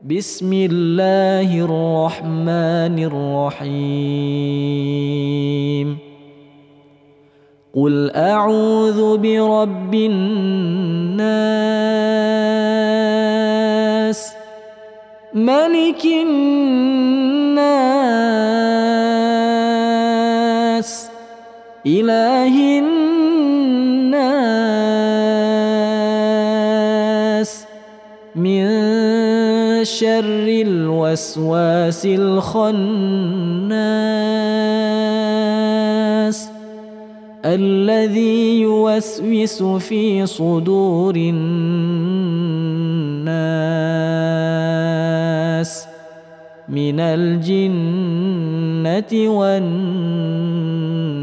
بسم الله الرحمن الرحيم قل أعوذ برب الناس ملك الناس إله الناس من شر الوسواس الخناس الذي يوسوس في صدور الناس من الجنة والناس.